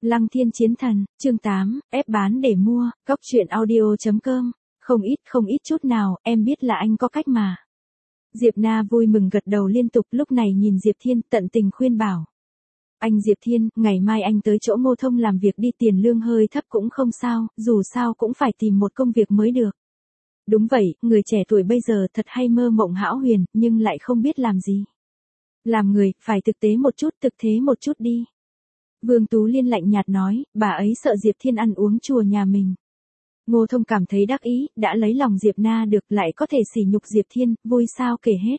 Lăng Thiên Chiến Thần, chương 8, ép bán để mua, góc truyện audio.com, không ít chút nào, em biết là anh có cách mà. Diệp Na vui mừng gật đầu liên tục, lúc này nhìn Diệp Thiên tận tình khuyên bảo. Anh Diệp Thiên, ngày mai anh tới chỗ Ngô Thông làm việc đi, tiền lương hơi thấp cũng không sao, dù sao cũng phải tìm một công việc mới được. Đúng vậy, người trẻ tuổi bây giờ thật hay mơ mộng hão huyền, nhưng lại không biết làm gì. Làm người, phải thực tế một chút, thực thế một chút đi. Vương Tú Liên lạnh nhạt nói, bà ấy sợ Diệp Thiên ăn uống chùa nhà mình. Ngô Thông cảm thấy đắc ý, đã lấy lòng Diệp Na được lại có thể sỉ nhục Diệp Thiên, vui sao kể hết.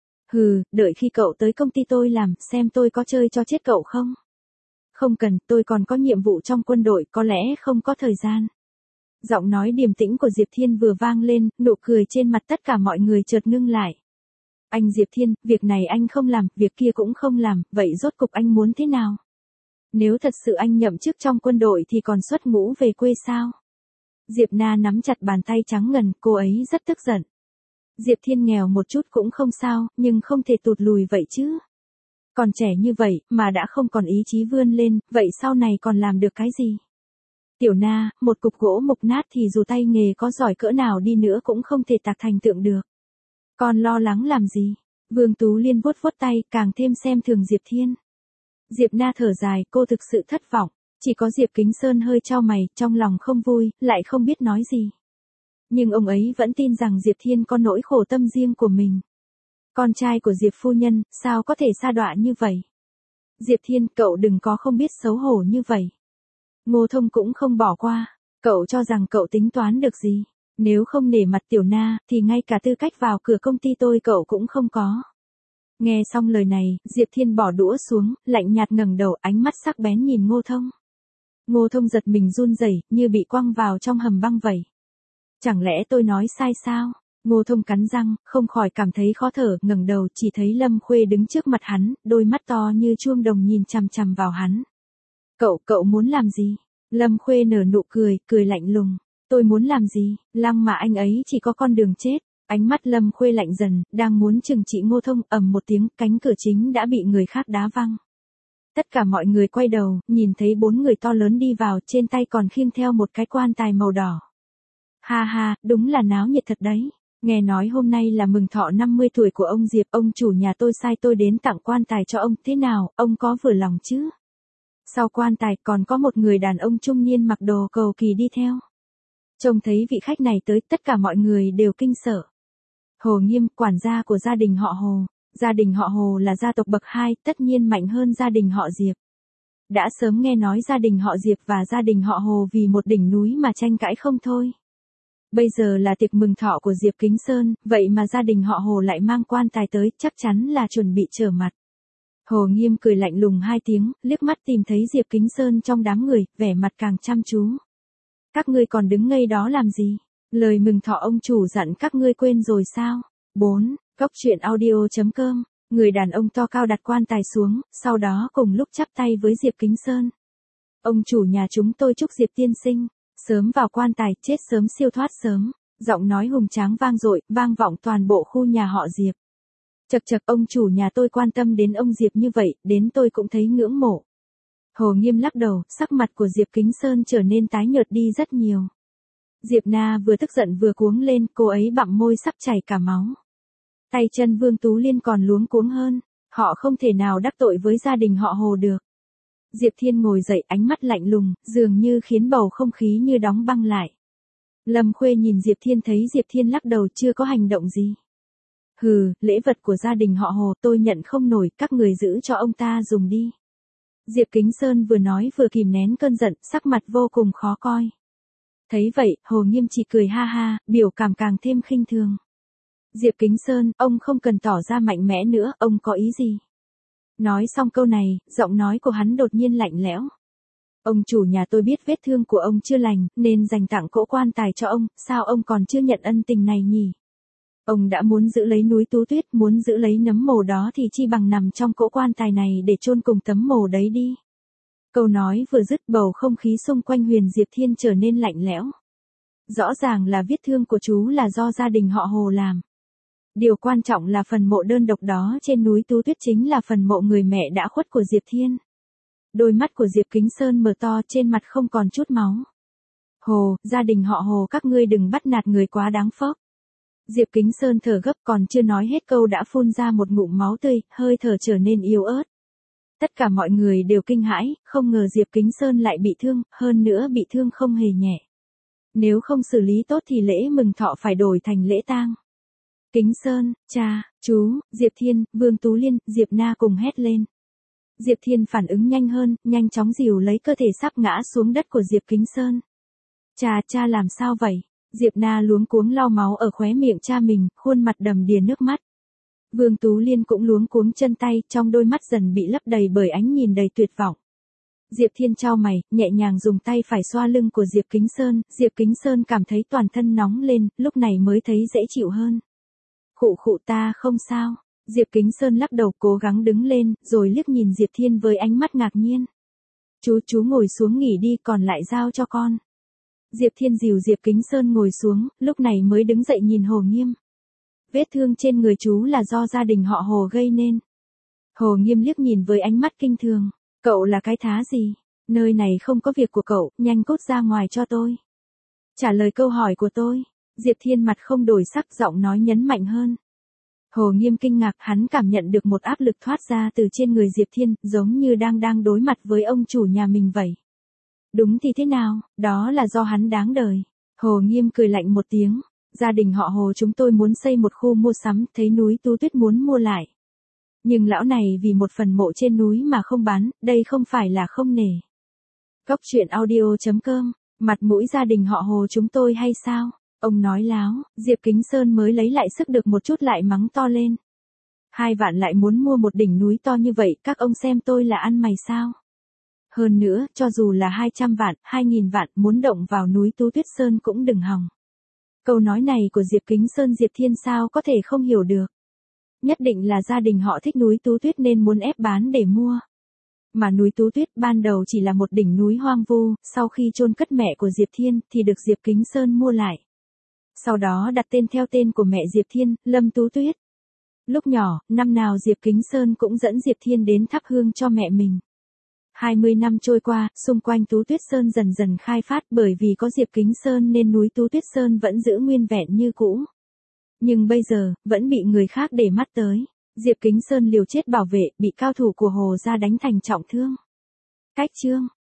Hừ, đợi khi cậu tới công ty tôi làm, xem tôi có chơi cho chết cậu không? Không cần, tôi còn có nhiệm vụ trong quân đội, có lẽ không có thời gian. Giọng nói điềm tĩnh của Diệp Thiên vừa vang lên, nụ cười trên mặt tất cả mọi người chợt ngưng lại. Anh Diệp Thiên, việc này anh không làm, việc kia cũng không làm, vậy rốt cục anh muốn thế nào? Nếu thật sự anh nhậm chức trong quân đội thì còn xuất ngũ về quê sao? Diệp Na nắm chặt bàn tay trắng ngần, cô ấy rất tức giận. Diệp Thiên nghèo một chút cũng không sao, nhưng không thể tụt lùi vậy chứ. Còn trẻ như vậy, mà đã không còn ý chí vươn lên, vậy sau này còn làm được cái gì? Tiểu Na, một cục gỗ mục nát thì dù tay nghề có giỏi cỡ nào đi nữa cũng không thể tạc thành tượng được. Con lo lắng làm gì? Vương Tú Liên vuốt vuốt tay, càng thêm xem thường Diệp Thiên. Diệp Na thở dài, cô thực sự thất vọng. Chỉ có Diệp Kính Sơn hơi chau mày, trong lòng không vui, lại không biết nói gì. Nhưng ông ấy vẫn tin rằng Diệp Thiên có nỗi khổ tâm riêng của mình. Con trai của Diệp phu nhân, sao có thể sa đọa như vậy? Diệp Thiên, cậu đừng có không biết xấu hổ như vậy. Ngô Thông cũng không bỏ qua. Cậu cho rằng cậu tính toán được gì? Nếu không nể mặt Tiểu Na, thì ngay cả tư cách vào cửa công ty tôi cậu cũng không có. Nghe xong lời này, Diệp Thiên bỏ đũa xuống, lạnh nhạt ngẩng đầu, ánh mắt sắc bén nhìn Ngô Thông. Ngô Thông giật mình run rẩy, như bị quăng vào trong hầm băng vậy. Chẳng lẽ tôi nói sai sao? Ngô Thông cắn răng, không khỏi cảm thấy khó thở, ngẩng đầu chỉ thấy Lâm Khuê đứng trước mặt hắn, đôi mắt to như chuông đồng nhìn chằm chằm vào hắn. Cậu muốn làm gì? Lâm Khuê nở nụ cười, cười lạnh lùng. Tôi muốn làm gì? Lăng mà anh ấy chỉ có con đường chết. Ánh mắt Lâm Khuê lạnh dần, đang muốn trừng trị Ngô Thông, ầm một tiếng, cánh cửa chính đã bị người khác đá văng. Tất cả mọi người quay đầu, nhìn thấy 4 người to lớn đi vào, trên tay còn khiêng theo một cái quan tài màu đỏ. Ha ha, đúng là náo nhiệt thật đấy. Nghe nói hôm nay là mừng thọ 50 tuổi của ông Diệp, ông chủ nhà tôi sai tôi đến tặng quan tài cho ông, thế nào, ông có vừa lòng chứ? Sau quan tài còn có một người đàn ông trung niên mặc đồ cầu kỳ đi theo. Trông thấy vị khách này tới, tất cả mọi người đều kinh sợ. Hồ Nghiêm, quản gia của gia đình họ Hồ. Gia đình họ Hồ là gia tộc bậc 2, tất nhiên mạnh hơn gia đình họ Diệp. Đã sớm nghe nói gia đình họ Diệp và gia đình họ Hồ vì một đỉnh núi mà tranh cãi không thôi. Bây giờ là tiệc mừng thọ của Diệp Kính Sơn, vậy mà gia đình họ Hồ lại mang quan tài tới, chắc chắn là chuẩn bị trở mặt. Hồ Nghiêm cười lạnh lùng 2 tiếng, liếc mắt tìm thấy Diệp Kính Sơn trong đám người, vẻ mặt càng chăm chú. Các ngươi còn đứng ngây đó làm gì? Lời mừng thọ ông chủ dặn các ngươi quên rồi sao? 4. Góc truyện audio.com. Người đàn ông to cao đặt quan tài xuống, sau đó cùng lúc chắp tay với Diệp Kính Sơn. Ông chủ nhà chúng tôi chúc Diệp tiên sinh sớm vào quan tài, chết sớm siêu thoát sớm. Giọng nói hùng tráng vang dội, vang vọng toàn bộ khu nhà họ Diệp. Chậc chậc, ông chủ nhà tôi quan tâm đến ông Diệp như vậy, đến tôi cũng thấy ngưỡng mộ. Hồ Nghiêm lắc đầu, sắc mặt của Diệp Kính Sơn trở nên tái nhợt đi rất nhiều. Diệp Na vừa tức giận vừa cuống lên, cô ấy bặm môi sắp chảy cả máu. Tay chân Vương Tú Liên còn luống cuống hơn, họ không thể nào đắc tội với gia đình họ Hồ được. Diệp Thiên ngồi dậy, ánh mắt lạnh lùng, dường như khiến bầu không khí như đóng băng lại. Lâm Khuê nhìn Diệp Thiên thấy Diệp Thiên lắc đầu chưa có hành động gì. Hừ, lễ vật của gia đình họ Hồ tôi nhận không nổi, các người giữ cho ông ta dùng đi. Diệp Kính Sơn vừa nói vừa kìm nén cơn giận, sắc mặt vô cùng khó coi. Thấy vậy, Hồ Nghiêm chỉ cười ha ha, biểu cảm càng thêm khinh thường. Diệp Kính Sơn, ông không cần tỏ ra mạnh mẽ nữa, ông có ý gì? Nói xong câu này, giọng nói của hắn đột nhiên lạnh lẽo. Ông chủ nhà tôi biết vết thương của ông chưa lành, nên dành tặng cỗ quan tài cho ông, sao ông còn chưa nhận ân tình này nhỉ? Ông đã muốn giữ lấy núi Tú Tuyết, muốn giữ lấy nấm mồ đó thì chi bằng nằm trong cỗ quan tài này để chôn cùng tấm mồ đấy đi. Câu nói vừa dứt, bầu không khí xung quanh Huyền Diệp Thiên trở nên lạnh lẽo. Rõ ràng là vết thương của chú là do gia đình họ Hồ làm. Điều quan trọng là phần mộ đơn độc đó trên núi Tú Tuyết chính là phần mộ người mẹ đã khuất của Diệp Thiên. Đôi mắt của Diệp Kính Sơn mở to, trên mặt không còn chút máu. Hồ, gia đình họ Hồ các ngươi đừng bắt nạt người quá đáng phốc. Diệp Kính Sơn thở gấp, còn chưa nói hết câu đã phun ra một ngụm máu tươi, hơi thở trở nên yếu ớt. Tất cả mọi người đều kinh hãi, không ngờ Diệp Kính Sơn lại bị thương, hơn nữa bị thương không hề nhẹ. Nếu không xử lý tốt thì lễ mừng thọ phải đổi thành lễ tang. Kính Sơn, cha, chú, Diệp Thiên, Vương Tú Liên, Diệp Na cùng hét lên. Diệp Thiên phản ứng nhanh hơn, nhanh chóng dìu lấy cơ thể sắp ngã xuống đất của Diệp Kính Sơn. Cha làm sao vậy? Diệp Na luống cuống lau máu ở khóe miệng cha mình, khuôn mặt đầm đìa nước mắt. Vương Tú Liên cũng luống cuống chân tay, trong đôi mắt dần bị lấp đầy bởi ánh nhìn đầy tuyệt vọng. Diệp Thiên chau mày, nhẹ nhàng dùng tay phải xoa lưng của Diệp Kính Sơn, Diệp Kính Sơn cảm thấy toàn thân nóng lên, lúc này mới thấy dễ chịu hơn. Khụ ta không sao. Diệp Kính Sơn lắc đầu cố gắng đứng lên, rồi liếc nhìn Diệp Thiên với ánh mắt ngạc nhiên. Chú ngồi xuống nghỉ đi, còn lại giao cho con. Diệp Thiên dìu Diệp Kính Sơn ngồi xuống, lúc này mới đứng dậy nhìn Hồ Nghiêm. Vết thương trên người chú là do gia đình họ Hồ gây nên. Hồ Nghiêm liếc nhìn với ánh mắt kinh thường. Cậu là cái thá gì? Nơi này không có việc của cậu, nhanh cút ra ngoài cho tôi. Trả lời câu hỏi của tôi. Diệp Thiên mặt không đổi sắc, giọng nói nhấn mạnh hơn. Hồ Nghiêm kinh ngạc, hắn cảm nhận được một áp lực thoát ra từ trên người Diệp Thiên, giống như đang đối mặt với ông chủ nhà mình vậy. Đúng thì thế nào, đó là do hắn đáng đời. Hồ Nghiêm cười lạnh một tiếng. Gia đình họ Hồ chúng tôi muốn xây một khu mua sắm, thấy núi Tú Tuyết muốn mua lại. Nhưng lão này vì một phần mộ trên núi mà không bán, đây không phải là không nể. Cóc truyện audio.com, mặt mũi gia đình họ Hồ chúng tôi hay sao? Ông nói láo, Diệp Kính Sơn mới lấy lại sức được một chút lại mắng to lên. 2 vạn lại muốn mua một đỉnh núi to như vậy, các ông xem tôi là ăn mày sao? Hơn nữa, cho dù là 200 vạn, 2.000 vạn, muốn động vào núi Tú Tuyết Sơn cũng đừng hòng. Câu nói này của Diệp Kính Sơn Diệp Thiên sao có thể không hiểu được. Nhất định là gia đình họ thích núi Tú Tuyết nên muốn ép bán để mua. Mà núi Tú Tuyết ban đầu chỉ là một đỉnh núi hoang vu, sau khi chôn cất mẹ của Diệp Thiên thì được Diệp Kính Sơn mua lại. Sau đó đặt tên theo tên của mẹ Diệp Thiên, Lâm Tú Tuyết. Lúc nhỏ, năm nào Diệp Kính Sơn cũng dẫn Diệp Thiên đến thắp hương cho mẹ mình. 20 năm trôi qua, xung quanh Tú Tuyết Sơn dần dần khai phát, bởi vì có Diệp Kính Sơn nên núi Tú Tuyết Sơn vẫn giữ nguyên vẹn như cũ. Nhưng bây giờ, vẫn bị người khác để mắt tới. Diệp Kính Sơn liều chết bảo vệ, bị cao thủ của Hồ gia đánh thành trọng thương. Cách chương